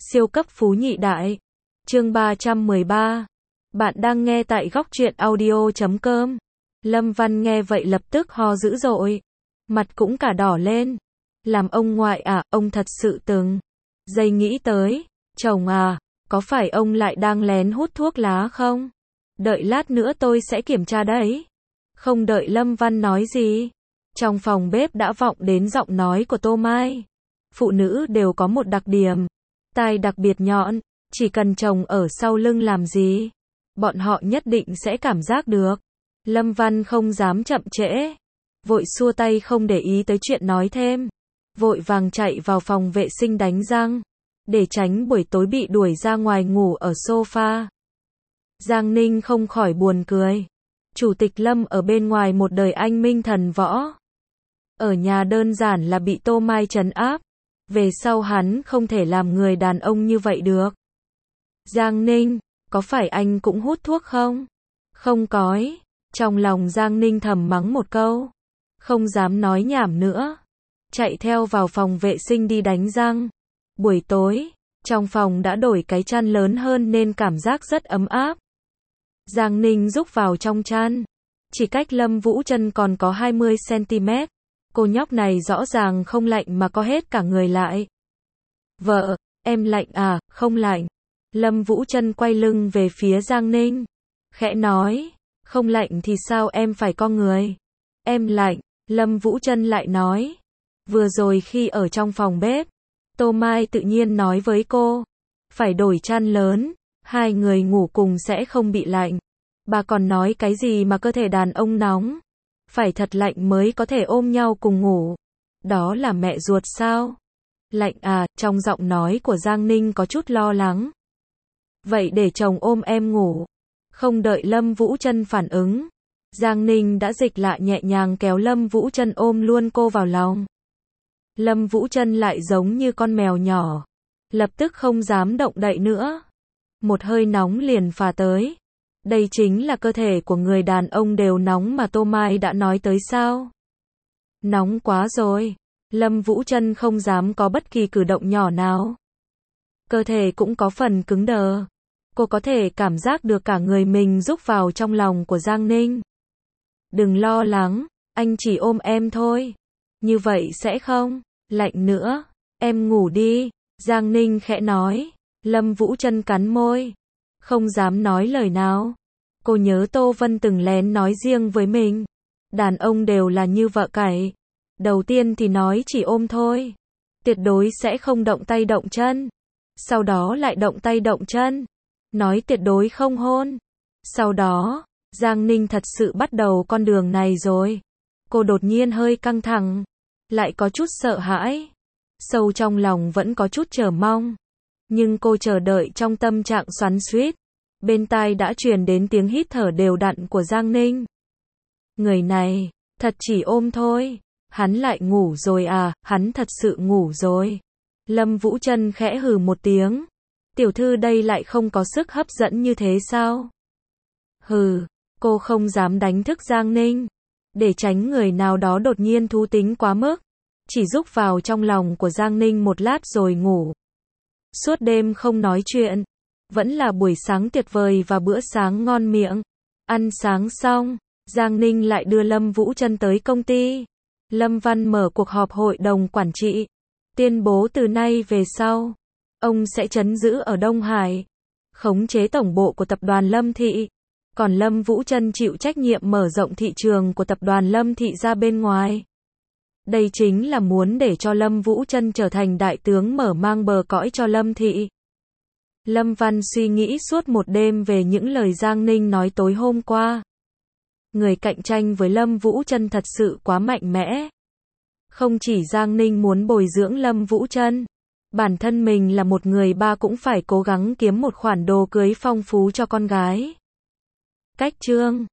Siêu cấp phú nhị đại. Chương 313. Bạn đang nghe tại góc truyện audio.com. Lâm Văn nghe vậy lập tức ho dữ dội. Mặt cũng cả đỏ lên. Làm ông ngoại à, ông thật sự từng giây nghĩ tới. Chồng à, có phải ông lại đang lén hút thuốc lá không? Đợi lát nữa tôi sẽ kiểm tra đấy. Không đợi Lâm Văn nói gì, trong phòng bếp đã vọng đến giọng nói của Tô Mai. Phụ nữ đều có một đặc điểm, tai đặc biệt nhọn, chỉ cần chồng ở sau lưng làm gì, bọn họ nhất định sẽ cảm giác được. Lâm Văn không dám chậm trễ, vội xua tay không để ý tới chuyện nói thêm, vội vàng chạy vào phòng vệ sinh đánh răng, để tránh buổi tối bị đuổi ra ngoài ngủ ở sofa. Giang Ninh không khỏi buồn cười. Chủ tịch Lâm ở bên ngoài một đời anh minh thần võ. Ở nhà đơn giản là bị Tô Mai trấn áp. Về sau hắn không thể làm người đàn ông như vậy được. Giang Ninh, có phải anh cũng hút thuốc không? Không cói. Trong lòng Giang Ninh thầm mắng một câu. Không dám nói nhảm nữa. Chạy theo vào phòng vệ sinh đi đánh răng. Buổi tối, trong phòng đã đổi cái chăn lớn hơn nên cảm giác rất ấm áp. Giang Ninh rúc vào trong chăn. Chỉ cách Lâm Vũ Chân còn có 20 cm. Cô nhóc này rõ ràng không lạnh mà có hết cả người lại. Vợ, em lạnh à? Không lạnh. Lâm Vũ Chân quay lưng về phía Giang Ninh. Khẽ nói, không lạnh thì sao em phải co người? Em lạnh. Lâm Vũ Chân lại nói. Vừa rồi khi ở trong phòng bếp, Tô Mai tự nhiên nói với cô, phải đổi chăn lớn. Hai người ngủ cùng sẽ không bị lạnh. Bà còn nói cái gì mà cơ thể đàn ông nóng, phải thật lạnh mới có thể ôm nhau cùng ngủ. Đó là mẹ ruột sao? Lạnh à? Trong giọng nói của Giang Ninh có chút lo lắng. Vậy để chồng ôm em ngủ. Không đợi Lâm Vũ Chân phản ứng, Giang Ninh đã dịch lại nhẹ nhàng kéo Lâm Vũ Chân ôm luôn cô vào lòng. Lâm Vũ Chân lại giống như con mèo nhỏ, lập tức không dám động đậy nữa. Một hơi nóng liền phả tới. Đây chính là cơ thể của người đàn ông đều nóng mà Tô Mai đã nói tới sao? Nóng quá rồi. Lâm Vũ Chân không dám có bất kỳ cử động nhỏ nào. Cơ thể cũng có phần cứng đờ. Cô có thể cảm giác được cả người mình rúc vào trong lòng của Giang Ninh. Đừng lo lắng, anh chỉ ôm em thôi. Như vậy sẽ không lạnh nữa. Em ngủ đi. Giang Ninh khẽ nói. Lâm Vũ Chân cắn môi, không dám nói lời nào. Cô nhớ Tô Vân từng lén nói riêng với mình. Đàn ông đều là như vợ cày. Đầu tiên thì nói chỉ ôm thôi. Tuyệt đối sẽ không động tay động chân. Sau đó lại động tay động chân. Nói tuyệt đối không hôn. Sau đó, Giang Ninh thật sự bắt đầu con đường này rồi. Cô đột nhiên hơi căng thẳng, lại có chút sợ hãi. Sâu trong lòng vẫn có chút chờ mong. Nhưng cô chờ đợi trong tâm trạng xoắn xuýt. Bên tai đã truyền đến tiếng hít thở đều đặn của Giang Ninh. Người này, thật chỉ ôm thôi. Hắn lại ngủ rồi à? Hắn thật sự ngủ rồi. Lâm Vũ Chân khẽ hừ một tiếng. Tiểu thư đây lại không có sức hấp dẫn như thế sao? Hừ, cô không dám đánh thức Giang Ninh. Để tránh người nào đó đột nhiên thú tính quá mức. Chỉ rúc vào trong lòng của Giang Ninh một lát rồi ngủ. Suốt đêm không nói chuyện. Vẫn là buổi sáng tuyệt vời và bữa sáng ngon miệng. Ăn sáng xong, Giang Ninh lại đưa Lâm Vũ Chân tới công ty. Lâm Văn mở cuộc họp hội đồng quản trị. Tuyên bố từ nay về sau, ông sẽ trấn giữ ở Đông Hải, khống chế tổng bộ của tập đoàn Lâm Thị. Còn Lâm Vũ Chân chịu trách nhiệm mở rộng thị trường của tập đoàn Lâm Thị ra bên ngoài. Đây chính là muốn để cho Lâm Vũ Chân trở thành đại tướng mở mang bờ cõi cho Lâm Thị. Lâm Văn suy nghĩ suốt một đêm về những lời Giang Ninh nói tối hôm qua. Người cạnh tranh với Lâm Vũ Chân thật sự quá mạnh mẽ. Không chỉ Giang Ninh muốn bồi dưỡng Lâm Vũ Chân, bản thân mình là một người ba cũng phải cố gắng kiếm một khoản đồ cưới phong phú cho con gái. Cách chương